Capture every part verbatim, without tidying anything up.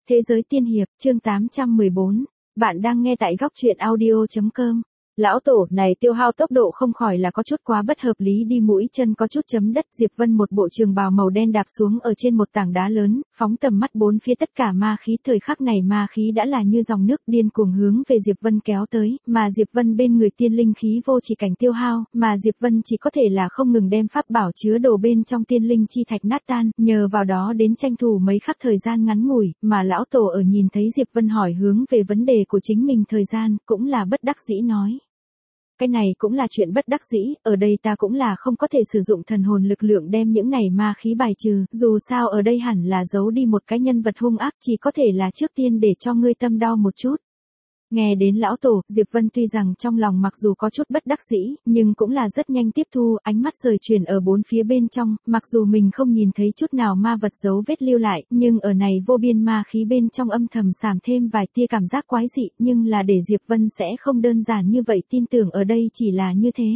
Thế giới tiên hiệp, chương tám trăm mười bốn. Bạn đang nghe tại góc truyện audio chấm com. Lão tổ này tiêu hao tốc độ không khỏi là có chút quá bất hợp lý đi, mũi chân có chút chấm đất. Diệp Vân một bộ trường bào màu đen đạp xuống ở trên một tảng đá lớn, phóng tầm mắt bốn phía tất cả ma khí. Thời khắc này ma khí đã là như dòng nước điên cuồng hướng về Diệp Vân kéo tới, mà Diệp Vân bên người tiên linh khí vô chỉ cảnh tiêu hao, mà Diệp Vân chỉ có thể là không ngừng đem pháp bảo chứa đồ bên trong tiên linh chi thạch nát tan, nhờ vào đó đến tranh thủ mấy khắc thời gian ngắn ngủi. Mà lão tổ ở nhìn thấy Diệp Vân hỏi hướng về vấn đề của chính mình thời gian, cũng là bất đắc dĩ nói. Cái này cũng là chuyện bất đắc dĩ, ở đây ta cũng là không có thể sử dụng thần hồn lực lượng đem những này ma khí bài trừ, dù sao ở đây hẳn là giấu đi một cái nhân vật hung ác, chỉ có thể là trước tiên để cho ngươi tâm đau một chút. Nghe đến lão tổ, Diệp Vân tuy rằng trong lòng mặc dù có chút bất đắc dĩ, nhưng cũng là rất nhanh tiếp thu, ánh mắt rời chuyển ở bốn phía bên trong, mặc dù mình không nhìn thấy chút nào ma vật dấu vết lưu lại, nhưng ở này vô biên ma khí bên trong âm thầm sàm thêm vài tia cảm giác quái dị, nhưng là để Diệp Vân sẽ không đơn giản như vậy tin tưởng ở đây chỉ là như thế.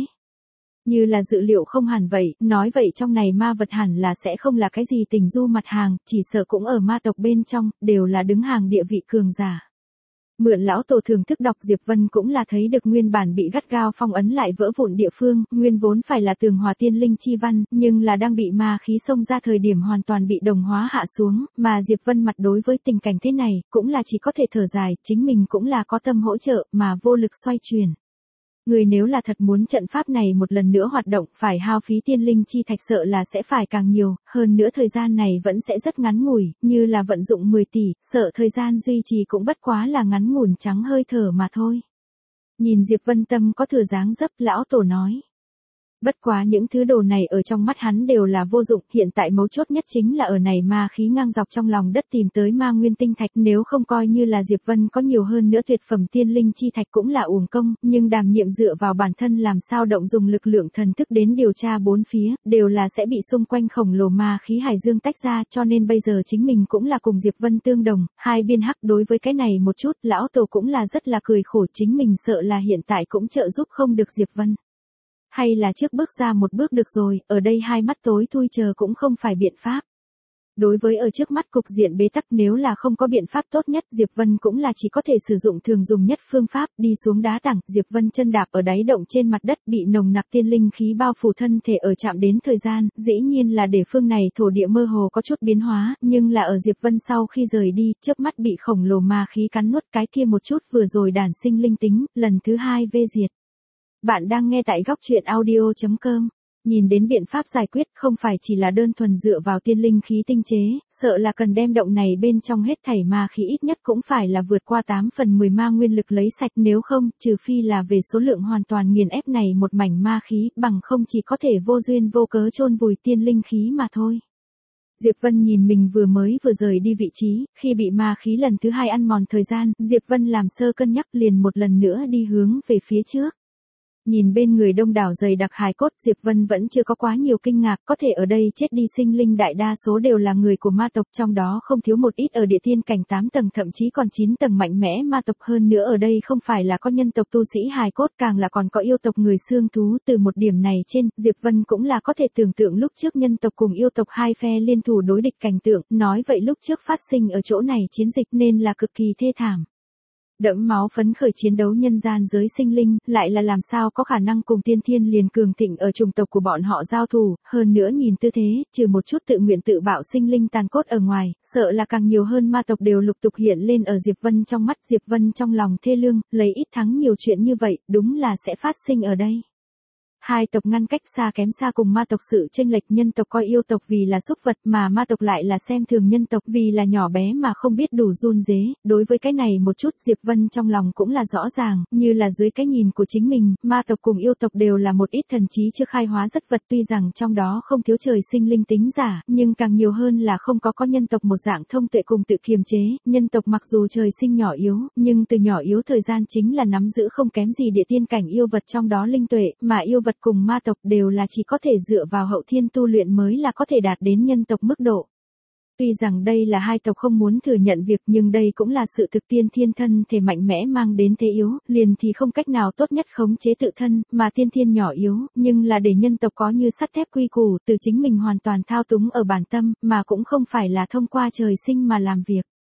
Như là dự liệu không hẳn vậy, nói vậy trong này ma vật hẳn là sẽ không là cái gì tình du mặt hàng, chỉ sợ cũng ở ma tộc bên trong, đều là đứng hàng địa vị cường giả. Mượn lão tổ thưởng thức đọc, Diệp Vân cũng là thấy được nguyên bản bị gắt gao phong ấn lại vỡ vụn địa phương, nguyên vốn phải là tường hòa tiên linh chi văn, nhưng là đang bị ma khí xông ra thời điểm hoàn toàn bị đồng hóa hạ xuống, mà Diệp Vân mặt đối với tình cảnh thế này, cũng là chỉ có thể thở dài, chính mình cũng là có tâm hỗ trợ, mà vô lực xoay chuyển. Người nếu là thật muốn trận pháp này một lần nữa hoạt động, phải hao phí tiên linh chi thạch sợ là sẽ phải càng nhiều, hơn nữa thời gian này vẫn sẽ rất ngắn ngủi, như là vận dụng mười tỷ, sợ thời gian duy trì cũng bất quá là ngắn ngủn trắng hơi thở mà thôi. Nhìn Diệp Vân tâm có thừa dáng dấp, lão tổ nói. Bất quá những thứ đồ này ở trong mắt hắn đều là vô dụng, hiện tại mấu chốt nhất chính là ở này ma khí ngang dọc trong lòng đất tìm tới ma nguyên tinh thạch, nếu không coi như là Diệp Vân có nhiều hơn nữa tuyệt phẩm tiên linh chi thạch cũng là uổng công, nhưng đảm nhiệm dựa vào bản thân làm sao động dùng lực lượng thần thức đến điều tra bốn phía, đều là sẽ bị xung quanh khổng lồ ma khí hải dương tách ra, cho nên bây giờ chính mình cũng là cùng Diệp Vân tương đồng, hai biên hắc. Đối với cái này một chút, lão tổ cũng là rất là cười khổ, chính mình sợ là hiện tại cũng trợ giúp không được Diệp Vân. Hay là trước bước ra một bước được rồi, ở đây hai mắt tối thui chờ cũng không phải biện pháp. Đối với ở trước mắt cục diện bế tắc, nếu là không có biện pháp tốt nhất, Diệp Vân cũng là chỉ có thể sử dụng thường dùng nhất phương pháp, đi xuống đá tảng. Diệp Vân chân đạp ở đáy động trên mặt đất, bị nồng nặc tiên linh khí bao phủ thân thể, ở chạm đến thời gian, dĩ nhiên là để phương này thổ địa mơ hồ có chút biến hóa, nhưng là ở Diệp Vân sau khi rời đi, chớp mắt bị khổng lồ ma khí cắn nuốt, cái kia một chút vừa rồi đản sinh linh tính, lần thứ hai vê diệt. Bạn đang nghe tại góc truyện audio chấm com. Nhìn đến biện pháp giải quyết không phải chỉ là đơn thuần dựa vào tiên linh khí tinh chế, sợ là cần đem động này bên trong hết thảy ma khí ít nhất cũng phải là vượt qua tám phần mười ma nguyên lực lấy sạch, nếu không, trừ phi là về số lượng hoàn toàn nghiền ép này một mảnh ma khí, bằng không chỉ có thể vô duyên vô cớ chôn vùi tiên linh khí mà thôi. Diệp Vân nhìn mình vừa mới vừa rời đi vị trí, khi bị ma khí lần thứ hai ăn mòn thời gian, Diệp Vân làm sơ cân nhắc liền một lần nữa đi hướng về phía trước. Nhìn bên người đông đảo dày đặc hài cốt, Diệp Vân vẫn chưa có quá nhiều kinh ngạc, có thể ở đây chết đi sinh linh đại đa số đều là người của ma tộc, trong đó không thiếu một ít ở địa tiên cảnh tám tầng thậm chí còn chín tầng mạnh mẽ ma tộc, hơn nữa ở đây không phải là có nhân tộc tu sĩ hài cốt, càng là còn có yêu tộc người xương thú. Từ một điểm này trên, Diệp Vân cũng là có thể tưởng tượng lúc trước nhân tộc cùng yêu tộc hai phe liên thủ đối địch cảnh tượng, nói vậy lúc trước phát sinh ở chỗ này chiến dịch nên là cực kỳ thê thảm. Đẫm máu phấn khởi chiến đấu nhân gian giới sinh linh, lại là làm sao có khả năng cùng tiên thiên liền cường thịnh ở chủng tộc của bọn họ giao thủ, hơn nữa nhìn tư thế, trừ một chút tự nguyện tự bạo sinh linh tàn cốt ở ngoài, sợ là càng nhiều hơn ma tộc đều lục tục hiện lên ở Diệp Vân trong mắt. Diệp Vân trong lòng thê lương, lấy ít thắng nhiều chuyện như vậy, đúng là sẽ phát sinh ở đây. Hai tộc ngăn cách xa kém xa cùng ma tộc sự chênh lệch, nhân tộc coi yêu tộc vì là súc vật, mà ma tộc lại là xem thường nhân tộc vì là nhỏ bé mà không biết đủ run rế. Đối với cái này một chút, Diệp Vân trong lòng cũng là rõ ràng, như là dưới cái nhìn của chính mình, ma tộc cùng yêu tộc đều là một ít thần trí chưa khai hóa rất vật, tuy rằng trong đó không thiếu trời sinh linh tính giả, nhưng càng nhiều hơn là không có có nhân tộc một dạng thông tuệ cùng tự kiềm chế. Nhân tộc mặc dù trời sinh nhỏ yếu, nhưng từ nhỏ yếu thời gian chính là nắm giữ không kém gì địa tiên cảnh yêu vật trong đó linh tuệ, mà yêu vật cùng ma tộc đều là chỉ có thể dựa vào hậu thiên tu luyện mới là có thể đạt đến nhân tộc mức độ. Tuy rằng đây là hai tộc không muốn thừa nhận việc, nhưng đây cũng là sự thực, tiên thiên thân thể mạnh mẽ mang đến thế yếu, liền thì không cách nào tốt nhất khống chế tự thân, mà tiên thiên nhỏ yếu, nhưng là để nhân tộc có như sắt thép quy củ, từ chính mình hoàn toàn thao túng ở bản tâm, mà cũng không phải là thông qua trời sinh mà làm việc.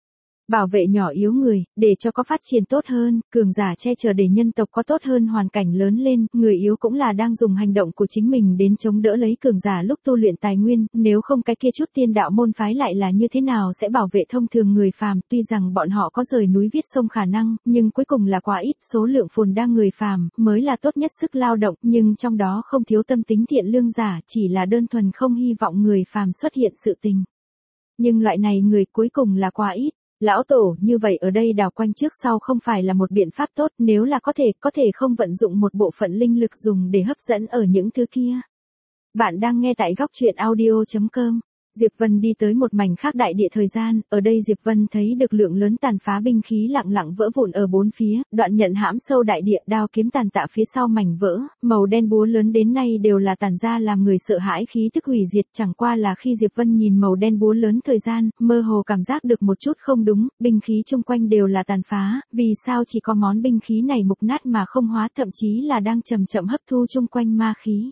Bảo vệ nhỏ yếu người, để cho có phát triển tốt hơn, cường giả che chở để nhân tộc có tốt hơn hoàn cảnh lớn lên, người yếu cũng là đang dùng hành động của chính mình đến chống đỡ lấy cường giả lúc tu luyện tài nguyên, nếu không cái kia chút tiên đạo môn phái lại là như thế nào sẽ bảo vệ thông thường người phàm, tuy rằng bọn họ có rời núi viết sông khả năng, nhưng cuối cùng là quá ít, số lượng phồn đa người phàm, mới là tốt nhất sức lao động, nhưng trong đó không thiếu tâm tính thiện lương giả, chỉ là đơn thuần không hy vọng người phàm xuất hiện sự tình. Nhưng loại này người cuối cùng là quá ít. Lão tổ, như vậy ở đây đảo quanh trước sau không phải là một biện pháp tốt, nếu là có thể, có thể không vận dụng một bộ phận linh lực dùng để hấp dẫn ở những thứ kia. Bạn đang nghe tại góc truyện audio chấm com. Diệp Vân đi tới một mảnh khác đại địa thời gian, ở đây Diệp Vân thấy được lượng lớn tàn phá binh khí lặng lặng vỡ vụn ở bốn phía, đoạn nhận hãm sâu đại địa, đao kiếm tàn tạ phía sau mảnh vỡ, màu đen búa lớn đến nay đều là tàn ra làm người sợ hãi khí tức hủy diệt, chẳng qua là khi Diệp Vân nhìn màu đen búa lớn thời gian, mơ hồ cảm giác được một chút không đúng, binh khí chung quanh đều là tàn phá, vì sao chỉ có món binh khí này mục nát mà không hóa, thậm chí là đang chậm chậm hấp thu chung quanh ma khí.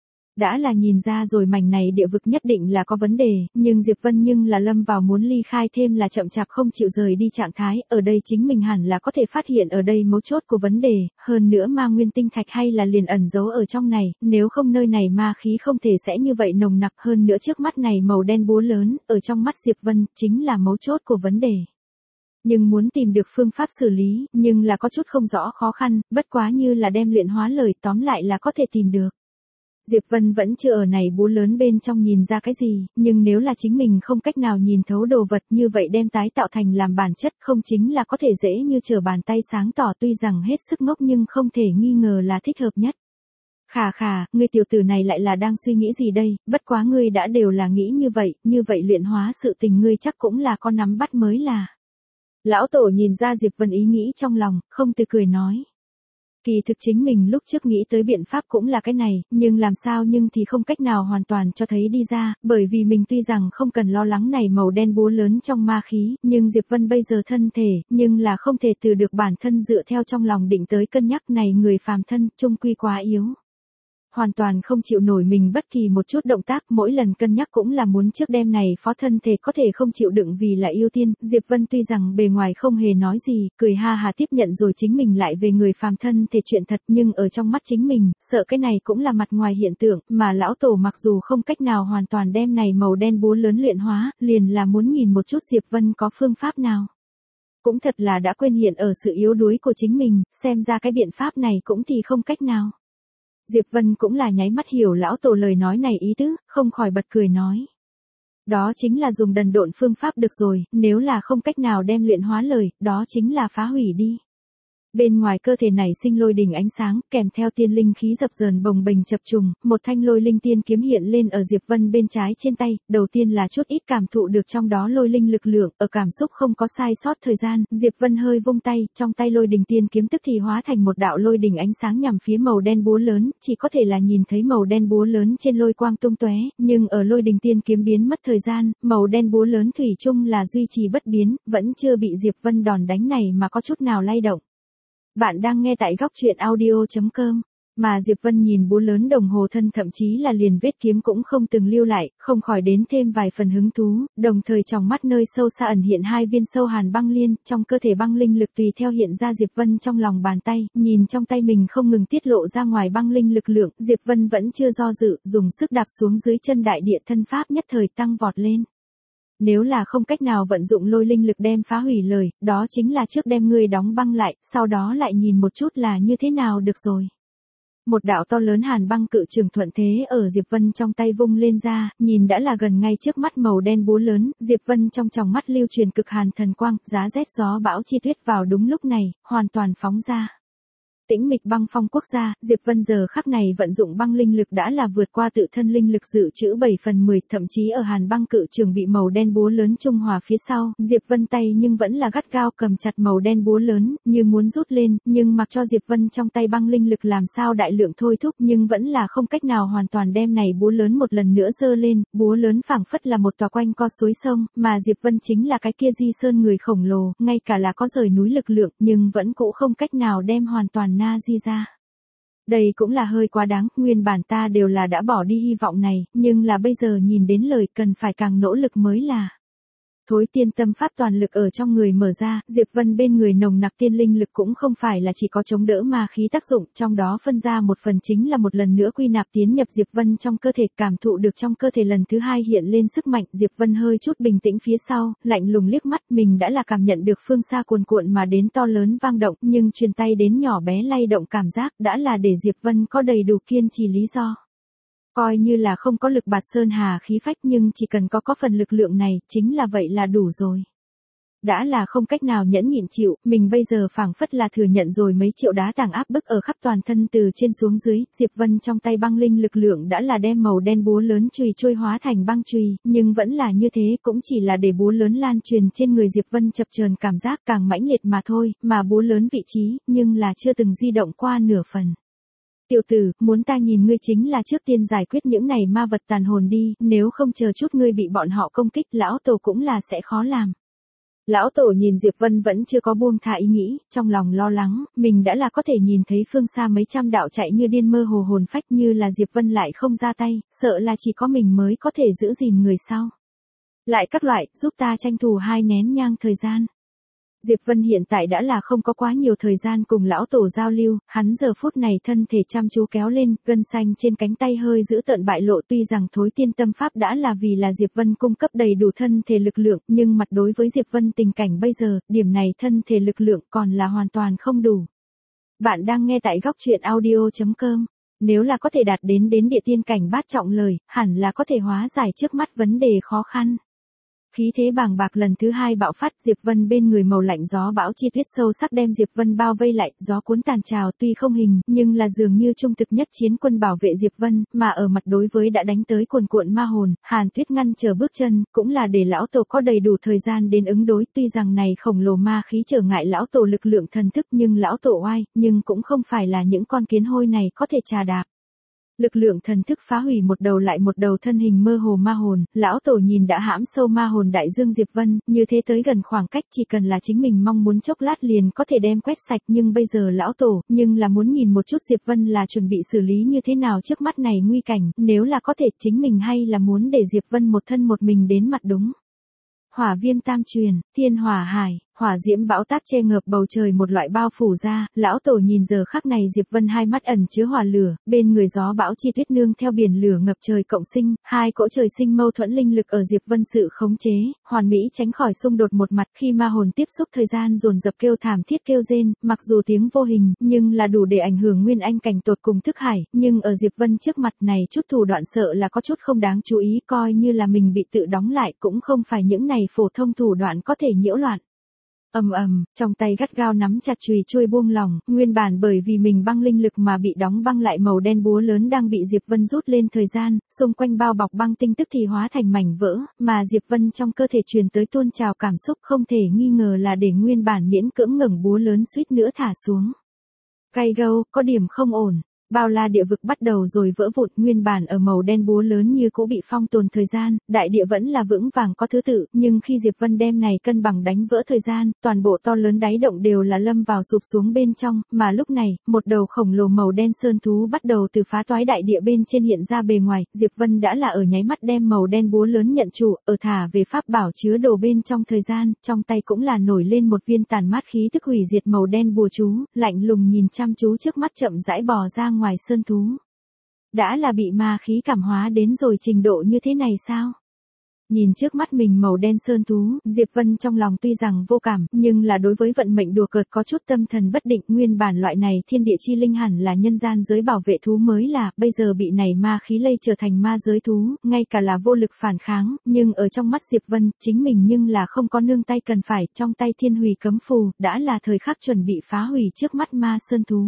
Đã là nhìn ra rồi mảnh này địa vực nhất định là có vấn đề, nhưng Diệp Vân nhưng là lâm vào muốn ly khai thêm là chậm chạp không chịu rời đi trạng thái, ở đây chính mình hẳn là có thể phát hiện ở đây mấu chốt của vấn đề, hơn nữa ma nguyên tinh thạch hay là liền ẩn giấu ở trong này, nếu không nơi này ma khí không thể sẽ như vậy nồng nặc, hơn nữa trước mắt này màu đen búa lớn, ở trong mắt Diệp Vân, chính là mấu chốt của vấn đề. Nhưng muốn tìm được phương pháp xử lý, nhưng là có chút không rõ khó khăn, bất quá như là đem luyện hóa lời tóm lại là có thể tìm được. Diệp Vân vẫn chưa ở này búa lớn bên trong nhìn ra cái gì, nhưng nếu là chính mình không cách nào nhìn thấu đồ vật như vậy đem tái tạo thành làm bản chất không chính là có thể dễ như trở bàn tay sáng tỏ, tuy rằng hết sức ngốc nhưng không thể nghi ngờ là thích hợp nhất. Khà khà, ngươi tiểu tử này lại là đang suy nghĩ gì đây, bất quá ngươi đã đều là nghĩ như vậy, như vậy luyện hóa sự tình ngươi chắc cũng là con nắm bắt mới là. Lão tổ nhìn ra Diệp Vân ý nghĩ trong lòng, không từ cười nói. Kỳ thực chính mình lúc trước nghĩ tới biện pháp cũng là cái này, nhưng làm sao nhưng thì không cách nào hoàn toàn cho thấy đi ra, bởi vì mình tuy rằng không cần lo lắng này màu đen búa lớn trong ma khí, nhưng Diệp Vân bây giờ thân thể, nhưng là không thể từ được bản thân dựa theo trong lòng định tới cân nhắc này người phàm thân, chung quy quá yếu. Hoàn toàn không chịu nổi mình bất kỳ một chút động tác, mỗi lần cân nhắc cũng là muốn trước đêm này phó thân thể có thể không chịu đựng vì là yêu tiên, Diệp Vân tuy rằng bề ngoài không hề nói gì, cười ha hà tiếp nhận rồi chính mình lại về người phàm thân thể chuyện thật, nhưng ở trong mắt chính mình, sợ cái này cũng là mặt ngoài hiện tượng, mà lão tổ mặc dù không cách nào hoàn toàn đem này màu đen búa lớn luyện hóa, liền là muốn nhìn một chút Diệp Vân có phương pháp nào. Cũng thật là đã quên hiện ở sự yếu đuối của chính mình, xem ra cái biện pháp này cũng thì không cách nào. Diệp Vân cũng là nháy mắt hiểu lão tổ lời nói này ý tứ, không khỏi bật cười nói. Đó chính là dùng đần độn phương pháp được rồi, nếu là không cách nào đem luyện hóa lời, đó chính là phá hủy đi. Bên ngoài cơ thể này sinh lôi đỉnh ánh sáng, kèm theo tiên linh khí dập dờn bồng bềnh chập trùng, một thanh lôi linh tiên kiếm hiện lên ở Diệp Vân bên trái trên tay, đầu tiên là chút ít cảm thụ được trong đó lôi linh lực lượng, ở cảm xúc không có sai sót thời gian, Diệp Vân hơi vung tay, trong tay lôi đỉnh tiên kiếm tức thì hóa thành một đạo lôi đỉnh ánh sáng nhằm phía màu đen búa lớn, chỉ có thể là nhìn thấy màu đen búa lớn trên lôi quang tung tóe, nhưng ở lôi đỉnh tiên kiếm biến mất thời gian, màu đen búa lớn thủy chung là duy trì bất biến, vẫn chưa bị Diệp Vân đòn đánh này mà có chút nào lay động. Bạn đang nghe tại góc truyện audio chấm com, mà Diệp Vân nhìn búa lớn đồng hồ thân thậm chí là liền vết kiếm cũng không từng lưu lại, không khỏi đến thêm vài phần hứng thú, đồng thời trong mắt nơi sâu xa ẩn hiện hai viên sâu hàn băng liên, trong cơ thể băng linh lực tùy theo hiện ra Diệp Vân trong lòng bàn tay, nhìn trong tay mình không ngừng tiết lộ ra ngoài băng linh lực lượng, Diệp Vân vẫn chưa do dự, dùng sức đạp xuống dưới chân đại địa thân pháp nhất thời tăng vọt lên. Nếu là không cách nào vận dụng lôi linh lực đem phá hủy lời, đó chính là trước đem ngươi đóng băng lại, sau đó lại nhìn một chút là như thế nào được rồi. Một đạo to lớn hàn băng cự trường thuận thế ở Diệp Vân trong tay vung lên ra, nhìn đã là gần ngay trước mắt màu đen búa lớn, Diệp Vân trong tròng mắt lưu truyền cực hàn thần quang, giá rét gió bão chi tuyết vào đúng lúc này, hoàn toàn phóng ra. Tĩnh mịch băng phong quốc gia, Diệp Vân giờ khắc này vận dụng băng linh lực đã là vượt qua tự thân linh lực dự trữ bảy phần mười, thậm chí ở hàn băng cự trường bị màu đen búa lớn trung hòa phía sau, Diệp Vân tay nhưng vẫn là gắt gao cầm chặt màu đen búa lớn, như muốn rút lên, nhưng mặc cho Diệp Vân trong tay băng linh lực làm sao đại lượng thôi thúc, nhưng vẫn là không cách nào hoàn toàn đem này búa lớn một lần nữa giơ lên, búa lớn phảng phất là một tòa quanh co suối sông, mà Diệp Vân chính là cái kia di sơn người khổng lồ, ngay cả là có rời núi lực lượng, nhưng vẫn cũng không cách nào đem hoàn toàn na di ra. Đây cũng là hơi quá đáng, nguyên bản ta đều là đã bỏ đi hy vọng này, nhưng là bây giờ nhìn đến lời cần phải càng nỗ lực mới là. Thối tiên tâm pháp toàn lực ở trong người mở ra, Diệp Vân bên người nồng nặc tiên linh lực cũng không phải là chỉ có chống đỡ ma khí tác dụng, trong đó phân ra một phần chính là một lần nữa quy nạp tiến nhập Diệp Vân trong cơ thể, cảm thụ được trong cơ thể lần thứ hai hiện lên sức mạnh, Diệp Vân hơi chút bình tĩnh phía sau, lạnh lùng liếc mắt, mình đã là cảm nhận được phương xa cuồn cuộn mà đến to lớn vang động, nhưng truyền tay đến nhỏ bé lay động cảm giác đã là để Diệp Vân có đầy đủ kiên trì lý do. Coi như là không có lực bạt sơn hà khí phách nhưng chỉ cần có có phần lực lượng này, chính là vậy là đủ rồi. Đã là không cách nào nhẫn nhịn chịu, mình bây giờ phảng phất là thừa nhận rồi mấy triệu đá tảng áp bức ở khắp toàn thân từ trên xuống dưới, Diệp Vân trong tay băng linh lực lượng đã là đem màu đen búa lớn chùy trôi hóa thành băng chùy, nhưng vẫn là như thế, cũng chỉ là để búa lớn lan truyền trên người Diệp Vân chập chờn cảm giác càng mãnh liệt mà thôi, mà búa lớn vị trí, nhưng là chưa từng di động qua nửa phần. Tiểu tử, muốn ta nhìn ngươi chính là trước tiên giải quyết những này ma vật tàn hồn đi, nếu không chờ chút ngươi bị bọn họ công kích, lão tổ cũng là sẽ khó làm. Lão tổ nhìn Diệp Vân vẫn chưa có buông tha ý nghĩ, trong lòng lo lắng, mình đã là có thể nhìn thấy phương xa mấy trăm đạo chạy như điên mơ hồ hồn phách như là Diệp Vân lại không ra tay, sợ là chỉ có mình mới có thể giữ gìn người sau. Lại các loại, giúp ta tranh thủ hai nén nhang thời gian. Diệp Vân hiện tại đã là không có quá nhiều thời gian cùng lão tổ giao lưu, hắn giờ phút này thân thể chăm chú kéo lên, gân xanh trên cánh tay hơi giữ tợn bại lộ, tuy rằng thối tiên tâm pháp đã là vì là Diệp Vân cung cấp đầy đủ thân thể lực lượng, nhưng mặt đối với Diệp Vân tình cảnh bây giờ, điểm này thân thể lực lượng còn là hoàn toàn không đủ. Bạn đang nghe tại góc truyện audio chấm com. Nếu là có thể đạt đến đến địa tiên cảnh bát trọng lời, hẳn là có thể hóa giải trước mắt vấn đề khó khăn. Khí thế bàng bạc lần thứ hai bạo phát, Diệp Vân bên người màu lạnh gió bão chi tuyết sâu sắc đem Diệp Vân bao vây lại, gió cuốn tàn trào tuy không hình, nhưng là dường như trung thực nhất chiến quân bảo vệ Diệp Vân, mà ở mặt đối với đã đánh tới cuồn cuộn ma hồn, Hàn Tuyết ngăn chờ bước chân, cũng là để lão tổ có đầy đủ thời gian đến ứng đối, tuy rằng này khổng lồ ma khí trở ngại lão tổ lực lượng thần thức nhưng lão tổ oai, nhưng cũng không phải là những con kiến hôi này có thể trà đạp. Lực lượng thần thức phá hủy một đầu lại một đầu thân hình mơ hồ ma hồn, lão tổ nhìn đã hãm sâu ma hồn đại dương Diệp Vân, như thế tới gần khoảng cách chỉ cần là chính mình mong muốn chốc lát liền có thể đem quét sạch, nhưng bây giờ lão tổ, nhưng là muốn nhìn một chút Diệp Vân là chuẩn bị xử lý như thế nào trước mắt này nguy cảnh, nếu là có thể chính mình hay là muốn để Diệp Vân một thân một mình đến mặt đúng. Hỏa viêm tam truyền, thiên hỏa hải, hỏa diễm bão táp che ngợp bầu trời một loại bao phủ ra, lão tổ nhìn giờ khắc này Diệp Vân hai mắt ẩn chứa hỏa lửa, bên người gió bão chi tuyết nương theo biển lửa ngập trời cộng sinh, hai cỗ trời sinh mâu thuẫn linh lực ở Diệp Vân sự khống chế, hoàn mỹ tránh khỏi xung đột một mặt, khi ma hồn tiếp xúc thời gian dồn dập kêu thảm thiết kêu rên, mặc dù tiếng vô hình, nhưng là đủ để ảnh hưởng nguyên anh cảnh tột cùng thức hải, nhưng ở Diệp Vân trước mặt này chút thủ đoạn sợ là có chút không đáng chú ý, coi như là mình bị tự đóng lại cũng không phải những này phổ thông thủ đoạn có thể nhiễu loạn. Ầm ầm, trong tay gắt gao nắm chặt chùy trôi buông lỏng, nguyên bản bởi vì mình băng linh lực mà bị đóng băng lại màu đen búa lớn đang bị Diệp Vân rút lên thời gian, xung quanh bao bọc băng tinh tức thì hóa thành mảnh vỡ, mà Diệp Vân trong cơ thể truyền tới tuôn trào cảm xúc không thể nghi ngờ là để nguyên bản miễn cưỡng ngẩng búa lớn suýt nữa thả xuống. Cay gâu, có điểm không ổn. Bao la địa vực bắt đầu rồi vỡ vụn, nguyên bản ở màu đen búa lớn như cũ bị phong tồn thời gian, đại địa vẫn là vững vàng có thứ tự, nhưng khi Diệp Vân đem này cân bằng đánh vỡ thời gian, toàn bộ to lớn đáy động đều là lâm vào sụp xuống bên trong, mà lúc này, một đầu khổng lồ màu đen sơn thú bắt đầu từ phá toái đại địa bên trên hiện ra bề ngoài, Diệp Vân đã là ở nháy mắt đem màu đen búa lớn nhận chủ, ở thả về pháp bảo chứa đồ bên trong thời gian, trong tay cũng là nổi lên một viên tàn mát khí tức hủy diệt màu đen bùa chú, lạnh lùng nhìn chăm chú trước mắt chậm rãi bò ra ngoài sơn thú. Đã là bị ma khí cảm hóa đến rồi trình độ như thế này sao? Nhìn trước mắt mình màu đen sơn thú, Diệp Vân trong lòng tuy rằng vô cảm, nhưng là đối với vận mệnh đùa cợt có chút tâm thần bất định, nguyên bản loại này thiên địa chi linh hẳn là nhân gian giới bảo vệ thú mới là, bây giờ bị này ma khí lây trở thành ma giới thú, ngay cả là vô lực phản kháng, nhưng ở trong mắt Diệp Vân, chính mình nhưng là không có nương tay cần phải, trong tay thiên hủy cấm phù, đã là thời khắc chuẩn bị phá hủy trước mắt ma sơn thú.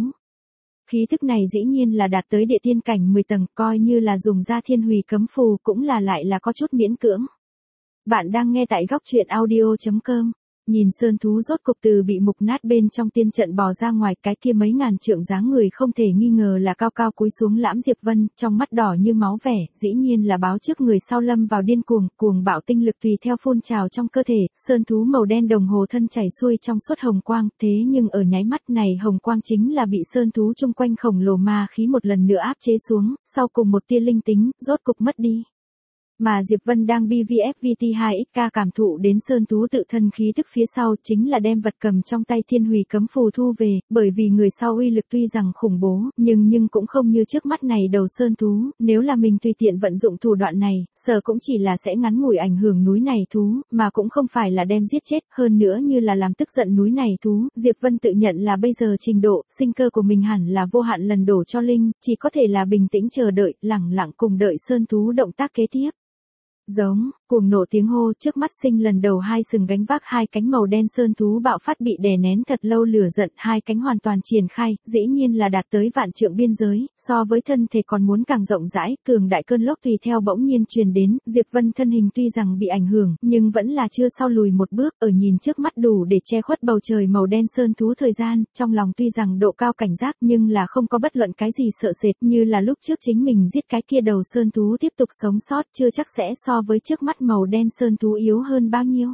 Khí thức này dĩ nhiên là đạt tới địa tiên cảnh mười tầng, coi như là dùng ra thiên hủy cấm phù cũng là lại là có chút miễn cưỡng. Bạn đang nghe tại góc truyện audio chấm com. Nhìn sơn thú rốt cục từ bị mục nát bên trong tiên trận bò ra ngoài, cái kia mấy ngàn trượng dáng người không thể nghi ngờ là cao cao cúi xuống lãm Diệp Vân, trong mắt đỏ như máu vẻ, dĩ nhiên là báo trước người sau lâm vào điên cuồng, cuồng bạo tinh lực tùy theo phun trào trong cơ thể, sơn thú màu đen đồng hồ thân chảy xuôi trong suốt hồng quang, thế nhưng ở nháy mắt này hồng quang chính là bị sơn thú chung quanh khổng lồ ma khí một lần nữa áp chế xuống, sau cùng một tia linh tính, rốt cục mất đi. Mà Diệp Vân đang bê vê ép vê tê hai ích ca cảm thụ đến Sơn Thú tự thân khí tức phía sau chính là đem vật cầm trong tay thiên hủy cấm phù thu về, bởi vì người sau uy lực tuy rằng khủng bố, nhưng nhưng cũng không như trước mắt này đầu Sơn Thú, nếu là mình tùy tiện vận dụng thủ đoạn này, sợ cũng chỉ là sẽ ngắn ngủi ảnh hưởng núi này thú, mà cũng không phải là đem giết chết, hơn nữa như là làm tức giận núi này thú, Diệp Vân tự nhận là bây giờ trình độ, sinh cơ của mình hẳn là vô hạn lần đổ cho Linh, chỉ có thể là bình tĩnh chờ đợi, lẳng lặng cùng đợi Sơn Thú động tác kế tiếp. Giống, cuồng nộ tiếng hô trước mắt sinh lần đầu hai sừng gánh vác hai cánh màu đen Sơn Thú bạo phát bị đè nén thật lâu lửa giận hai cánh hoàn toàn triển khai, dĩ nhiên là đạt tới vạn trượng biên giới, so với thân thể còn muốn càng rộng rãi, cường đại cơn lốc tùy theo bỗng nhiên truyền đến, Diệp Vân thân hình tuy rằng bị ảnh hưởng, nhưng vẫn là chưa sau lùi một bước, ở nhìn trước mắt đủ để che khuất bầu trời màu đen Sơn Thú thời gian, trong lòng tuy rằng độ cao cảnh giác nhưng là không có bất luận cái gì sợ sệt, như là lúc trước chính mình giết cái kia đầu Sơn Thú tiếp tục sống sót chưa chắc sẽ so với trước mắt màu đen Sơn Thú yếu hơn bao nhiêu.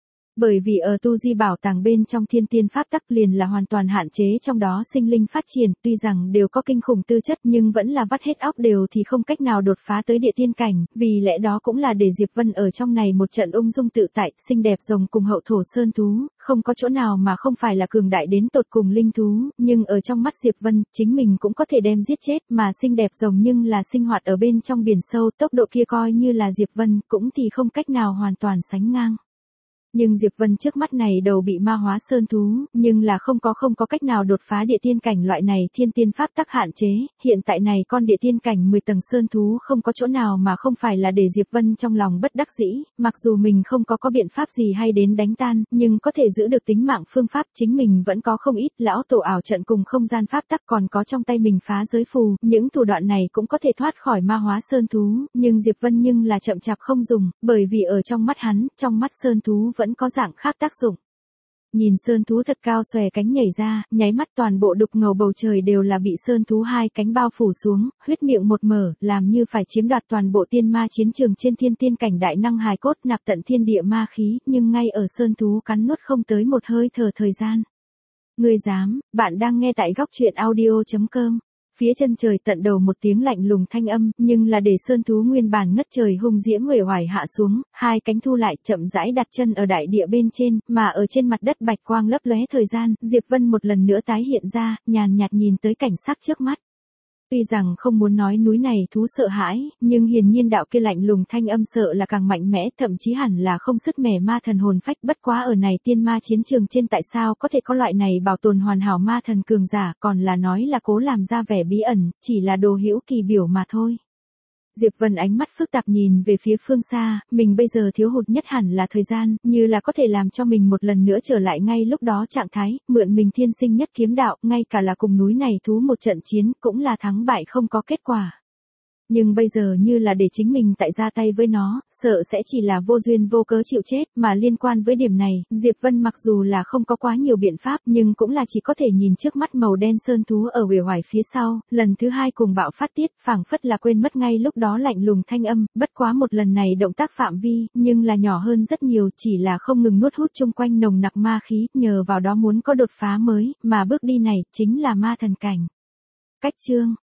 Bởi vì ở tu di bảo tàng bên trong thiên tiên pháp tắc liền là hoàn toàn hạn chế trong đó sinh linh phát triển, tuy rằng đều có kinh khủng tư chất nhưng vẫn là vắt hết óc đều thì không cách nào đột phá tới địa tiên cảnh, vì lẽ đó cũng là để Diệp Vân ở trong này một trận ung dung tự tại, xinh đẹp rồng cùng hậu thổ Sơn Thú, không có chỗ nào mà không phải là cường đại đến tột cùng linh thú, nhưng ở trong mắt Diệp Vân, chính mình cũng có thể đem giết chết, mà xinh đẹp rồng nhưng là sinh hoạt ở bên trong biển sâu, tốc độ kia coi như là Diệp Vân, cũng thì không cách nào hoàn toàn sánh ngang. Nhưng Diệp Vân trước mắt này đầu bị ma hóa Sơn Thú, nhưng là không có không có cách nào đột phá địa tiên cảnh loại này thiên tiên pháp tắc hạn chế, hiện tại này con địa tiên cảnh mười tầng Sơn Thú không có chỗ nào mà không phải là để Diệp Vân trong lòng bất đắc dĩ, mặc dù mình không có có biện pháp gì hay đến đánh tan, nhưng có thể giữ được tính mạng phương pháp chính mình vẫn có không ít, lão tổ ảo trận cùng không gian pháp tắc còn có trong tay mình phá giới phù, những thủ đoạn này cũng có thể thoát khỏi ma hóa Sơn Thú, nhưng Diệp Vân nhưng là chậm chạp không dùng, bởi vì ở trong mắt hắn, trong mắt Sơn Thú vẫn có dạng khác tác dụng. Nhìn Sơn Thú thật cao xòe cánh nhảy ra, nháy mắt toàn bộ đục ngầu bầu trời đều là bị Sơn Thú hai cánh bao phủ xuống, huyết miệng một mở, làm như phải chiếm đoạt toàn bộ tiên ma chiến trường trên thiên tiên cảnh đại năng hài cốt nạp tận thiên địa ma khí, nhưng ngay ở Sơn Thú cắn nuốt không tới một hơi thở thời gian. Ngươi dám, bạn đang nghe tại góc truyện audio chấm com. Phía chân trời tận đầu một tiếng lạnh lùng thanh âm, nhưng là để Sơn Thú nguyên bản ngất trời hung diễm uể oải hạ xuống, hai cánh thu lại, chậm rãi đặt chân ở đại địa bên trên, mà ở trên mặt đất bạch quang lấp lóe thời gian, Diệp Vân một lần nữa tái hiện ra, nhàn nhạt nhìn tới cảnh sắc trước mắt. Tuy rằng không muốn nói núi này thú sợ hãi, nhưng hiển nhiên đạo kia lạnh lùng thanh âm sợ là càng mạnh mẽ, thậm chí hẳn là không sứt mẻ ma thần hồn phách, bất quá ở này tiên ma chiến trường trên tại sao có thể có loại này bảo tồn hoàn hảo ma thần cường giả, còn là nói là cố làm ra vẻ bí ẩn, chỉ là đồ hữu kỳ biểu mà thôi. Diệp Vân ánh mắt phức tạp nhìn về phía phương xa, mình bây giờ thiếu hụt nhất hẳn là thời gian, như là có thể làm cho mình một lần nữa trở lại ngay lúc đó trạng thái, mượn mình thiên sinh nhất kiếm đạo, ngay cả là cùng núi này thú một trận chiến, cũng là thắng bại không có kết quả. Nhưng bây giờ như là để chính mình tại ra tay với nó, sợ sẽ chỉ là vô duyên vô cớ chịu chết, mà liên quan với điểm này, Diệp Vân mặc dù là không có quá nhiều biện pháp, nhưng cũng là chỉ có thể nhìn trước mắt màu đen Sơn Thú ở uể oải phía sau, lần thứ hai cùng bạo phát tiết, phảng phất là quên mất ngay lúc đó lạnh lùng thanh âm, bất quá một lần này động tác phạm vi, nhưng là nhỏ hơn rất nhiều, chỉ là không ngừng nuốt hút chung quanh nồng nặc ma khí, nhờ vào đó muốn có đột phá mới, mà bước đi này, chính là ma thần cảnh. Cách chương